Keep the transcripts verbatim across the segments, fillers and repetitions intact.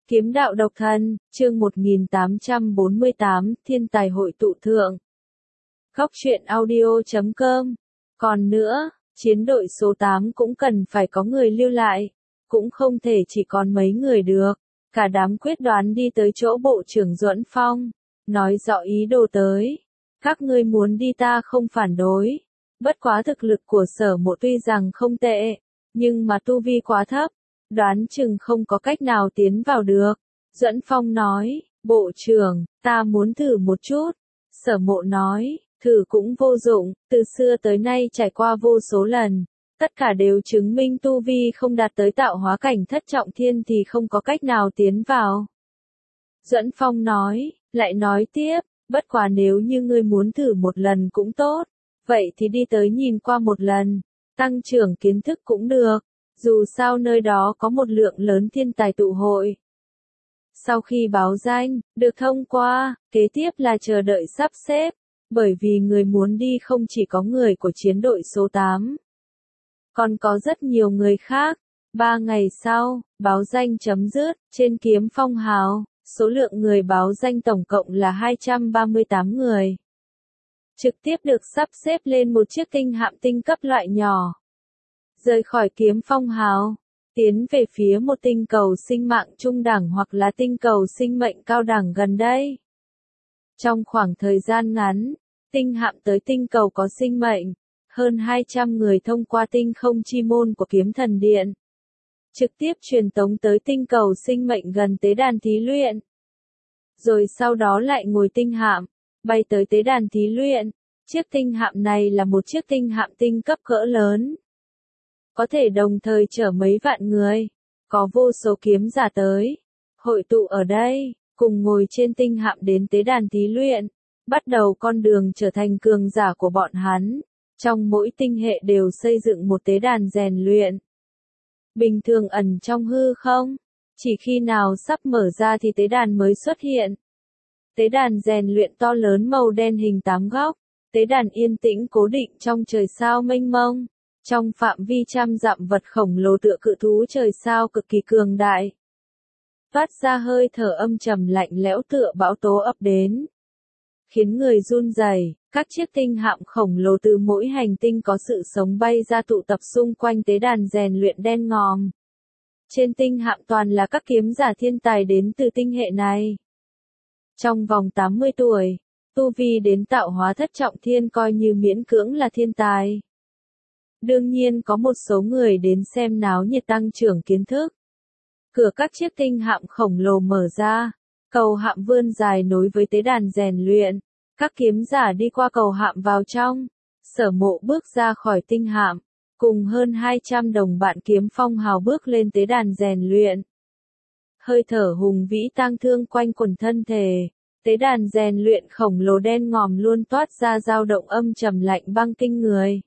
Kiếm đạo độc thân, chương một nghìn tám trăm bốn mươi tám, thiên tài hội tụ thượng. Góc truyện audio chấm com. Còn nữa, chiến đội số tám cũng cần phải có người lưu lại, cũng không thể chỉ còn mấy người được. Cả đám quyết đoán đi tới chỗ Bộ trưởng Duẫn Phong, nói rõ ý đồ tới. Các ngươi muốn đi ta không phản đối. Bất quá thực lực của Sở Mộ tuy rằng không tệ, nhưng mà tu vi quá thấp, đoán chừng không có cách nào tiến vào được. Duẫn Phong nói, Bộ trưởng, ta muốn thử một chút. Sở Mộ nói, thử cũng vô dụng, từ xưa tới nay trải qua vô số lần, tất cả đều chứng minh tu vi không đạt tới tạo hóa cảnh thất trọng thiên thì không có cách nào tiến vào. Duẫn Phong nói, lại nói tiếp, bất quá nếu như ngươi muốn thử một lần cũng tốt, vậy thì đi tới nhìn qua một lần, tăng trưởng kiến thức cũng được, dù sao nơi đó có một lượng lớn thiên tài tụ hội. Sau khi báo danh, được thông qua, kế tiếp là chờ đợi sắp xếp, bởi vì người muốn đi không chỉ có người của chiến đội số tám, còn có rất nhiều người khác. Ba ngày sau, báo danh chấm dứt, trên Kiếm Phong Hào, số lượng người báo danh tổng cộng là hai trăm ba mươi tám người. Trực tiếp được sắp xếp lên một chiếc tinh hạm tinh cấp loại nhỏ. Rời khỏi Kiếm Phong Hào, tiến về phía một tinh cầu sinh mạng trung đẳng hoặc là tinh cầu sinh mệnh cao đẳng gần đây. Trong khoảng thời gian ngắn, tinh hạm tới tinh cầu có sinh mệnh, hơn hai trăm người thông qua tinh không chi môn của Kiếm Thần Điện. Trực tiếp truyền tống tới tinh cầu sinh mệnh gần tế đàn thí luyện. Rồi sau đó lại ngồi tinh hạm, bay tới tế đàn thí luyện. Chiếc tinh hạm này là một chiếc tinh hạm tinh cấp cỡ lớn, có thể đồng thời chở mấy vạn người, có vô số kiếm giả tới, hội tụ ở đây, cùng ngồi trên tinh hạm đến tế đàn thí luyện, bắt đầu con đường trở thành cường giả của bọn hắn. Trong mỗi tinh hệ đều xây dựng một tế đàn rèn luyện. Bình thường ẩn trong hư không, chỉ khi nào sắp mở ra thì tế đàn mới xuất hiện. Tế đàn rèn luyện to lớn màu đen hình tám góc, tế đàn yên tĩnh cố định trong trời sao mênh mông. Trong phạm vi trăm dặm vật khổng lồ tựa cự thú trời sao cực kỳ cường đại. Phát ra hơi thở âm trầm lạnh lẽo tựa bão tố ập đến, khiến người run rẩy. Các chiếc tinh hạm khổng lồ từ mỗi hành tinh có sự sống bay ra tụ tập xung quanh tế đàn rèn luyện đen ngòm. Trên tinh hạm toàn là các kiếm giả thiên tài đến từ tinh hệ này. Trong vòng tám mươi tuổi, tu vi đến tạo hóa thất trọng thiên coi như miễn cưỡng là thiên tài. Đương nhiên có một số người đến xem náo nhiệt tăng trưởng kiến thức. Cửa các chiếc tinh hạm khổng lồ mở ra, cầu hạm vươn dài nối với tế đàn rèn luyện. Các kiếm giả đi qua cầu hạm vào trong. Sở Mộ bước ra khỏi tinh hạm, cùng hơn hai trăm đồng bạn Kiếm Phong Hào bước lên tế đàn rèn luyện. Hơi thở hùng vĩ tang thương quanh quần thân thể. Tế đàn rèn luyện khổng lồ đen ngòm luôn toát ra dao động âm trầm lạnh băng kinh người,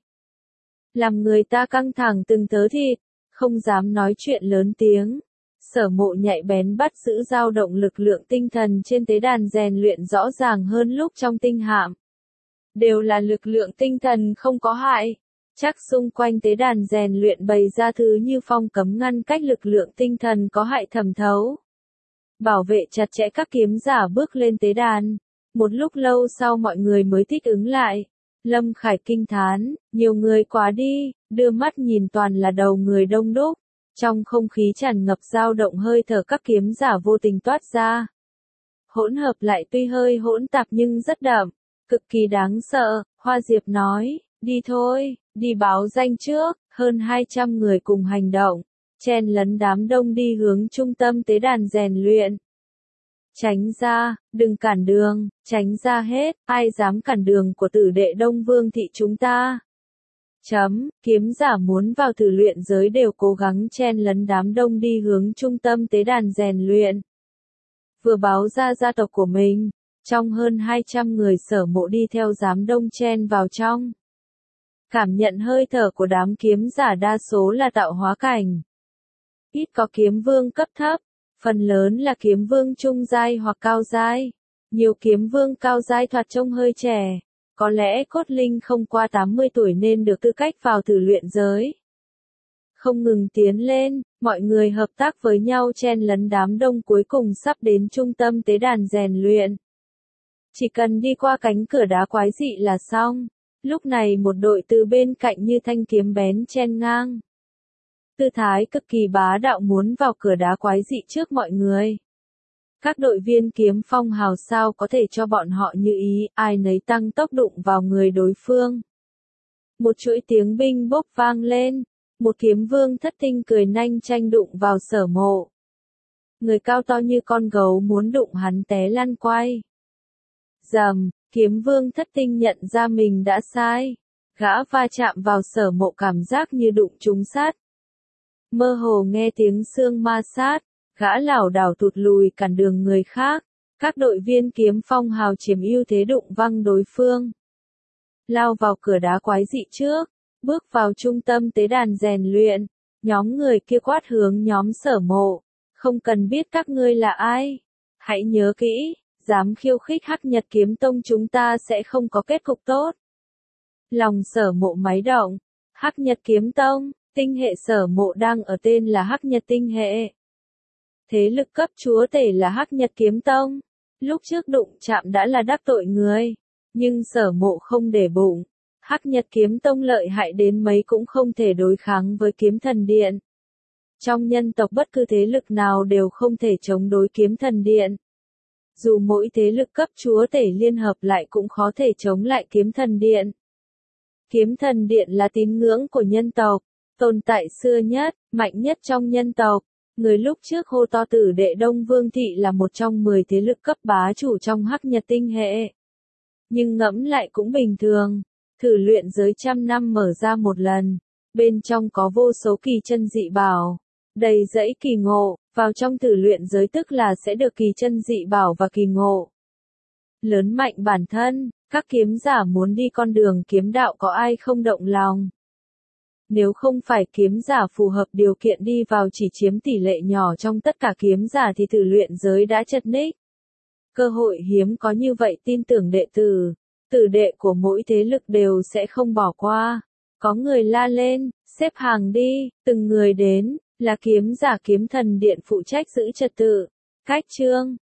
làm người ta căng thẳng từng thớ thịt, không dám nói chuyện lớn tiếng. Sở Mộ nhạy bén bắt giữ dao động lực lượng tinh thần trên tế đàn rèn luyện rõ ràng hơn lúc trong tinh hạm. Đều là lực lượng tinh thần không có hại. Chắc xung quanh tế đàn rèn luyện bày ra thứ như phong cấm ngăn cách lực lượng tinh thần có hại thẩm thấu. Bảo vệ chặt chẽ các kiếm giả bước lên tế đàn. Một lúc lâu sau mọi người mới thích ứng lại. Lâm Khải kinh thán, nhiều người quá đi, đưa mắt nhìn toàn là đầu người đông đúc. Trong không khí tràn ngập dao động hơi thở các kiếm giả vô tình toát ra. Hỗn hợp lại tuy hơi hỗn tạp nhưng rất đậm, cực kỳ đáng sợ. Hoa Diệp nói, đi thôi, đi báo danh trước. Hơn hai trăm người cùng hành động, chen lấn đám đông đi hướng trung tâm tế đàn rèn luyện. Tránh ra, đừng cản đường, tránh ra hết, ai dám cản đường của tử đệ Đông Vương thị chúng ta. Chấm, kiếm giả muốn vào thử luyện giới đều cố gắng chen lấn đám đông đi hướng trung tâm tế đàn rèn luyện. Vừa báo ra gia tộc của mình, trong hơn hai trăm người Sở Mộ đi theo đám đông chen vào trong. Cảm nhận hơi thở của đám kiếm giả đa số là tạo hóa cảnh. Ít có kiếm vương cấp thấp, phần lớn là kiếm vương trung giai hoặc cao giai. Nhiều kiếm vương cao giai thoạt trông hơi trẻ. Có lẽ cốt linh không qua tám mươi tuổi nên được tư cách vào thử luyện giới. Không ngừng tiến lên, Mọi người hợp tác với nhau chen lấn đám đông cuối cùng sắp đến trung tâm tế đàn rèn luyện. Chỉ cần đi qua cánh cửa đá quái dị là xong. Lúc này một đội từ bên cạnh như thanh kiếm bén chen ngang. Tư thái cực kỳ bá đạo muốn vào cửa đá quái dị trước mọi người. Các đội viên kiếm phong hào sao có thể cho bọn họ như ý, ai nấy tăng tốc đụng vào người đối phương. Một chuỗi tiếng binh bốc vang lên, một kiếm vương thất tinh cười nanh tranh đụng vào Sở Mộ. Người cao to như con gấu muốn đụng hắn té lăn quay. Rầm, kiếm vương thất tinh nhận ra mình đã sai. Gã va chạm vào Sở Mộ cảm giác như đụng trúng sắt. Mơ hồ nghe tiếng xương ma sát, gã lảo đảo tụt lùi cản đường người khác. Các đội viên kiếm phong hào chiếm ưu thế đụng văng đối phương. Lao vào cửa đá quái dị trước, bước vào trung tâm tế đàn rèn luyện. Nhóm người kia quát hướng nhóm Sở Mộ. Không cần biết các ngươi là ai. Hãy nhớ kỹ, dám khiêu khích Hắc Nhật Kiếm Tông chúng ta sẽ không có kết cục tốt. Lòng Sở Mộ máy động. Hắc Nhật Kiếm Tông, tinh hệ Sở Mộ đang ở tên là Hắc Nhật tinh hệ. Thế lực cấp chúa tể là Hắc Nhật Kiếm Tông. Lúc trước đụng chạm đã là đắc tội người. Nhưng Sở Mộ không để bụng. Hắc Nhật Kiếm Tông lợi hại đến mấy cũng không thể đối kháng với Kiếm Thần Điện. Trong nhân tộc bất cứ thế lực nào đều không thể chống đối Kiếm Thần Điện. Dù mỗi thế lực cấp chúa tể liên hợp lại cũng khó thể chống lại Kiếm Thần Điện. Kiếm Thần Điện là tín ngưỡng của nhân tộc, tồn tại xưa nhất, mạnh nhất trong nhân tộc. Người lúc trước hô to tử đệ Đông Vương Thị là một trong mười thế lực cấp bá chủ trong Hắc Nhật tinh hệ. Nhưng ngẫm lại cũng bình thường. Thử luyện giới trăm năm mở ra một lần. Bên trong có vô số kỳ chân dị bảo. Đầy dẫy kỳ ngộ. Vào trong thử luyện giới tức là sẽ được kỳ chân dị bảo và kỳ ngộ. Lớn mạnh bản thân. Các kiếm giả muốn đi con đường kiếm đạo có ai không động lòng. Nếu không phải kiếm giả phù hợp điều kiện đi vào chỉ chiếm tỷ lệ nhỏ trong tất cả kiếm giả thì thử luyện giới đã chật ních. Cơ hội hiếm có như vậy tin tưởng đệ tử. Tử đệ của mỗi thế lực đều sẽ không bỏ qua. Có người la lên, xếp hàng đi, từng người đến, là kiếm giả Kiếm Thần Điện phụ trách giữ trật tự. Cách chương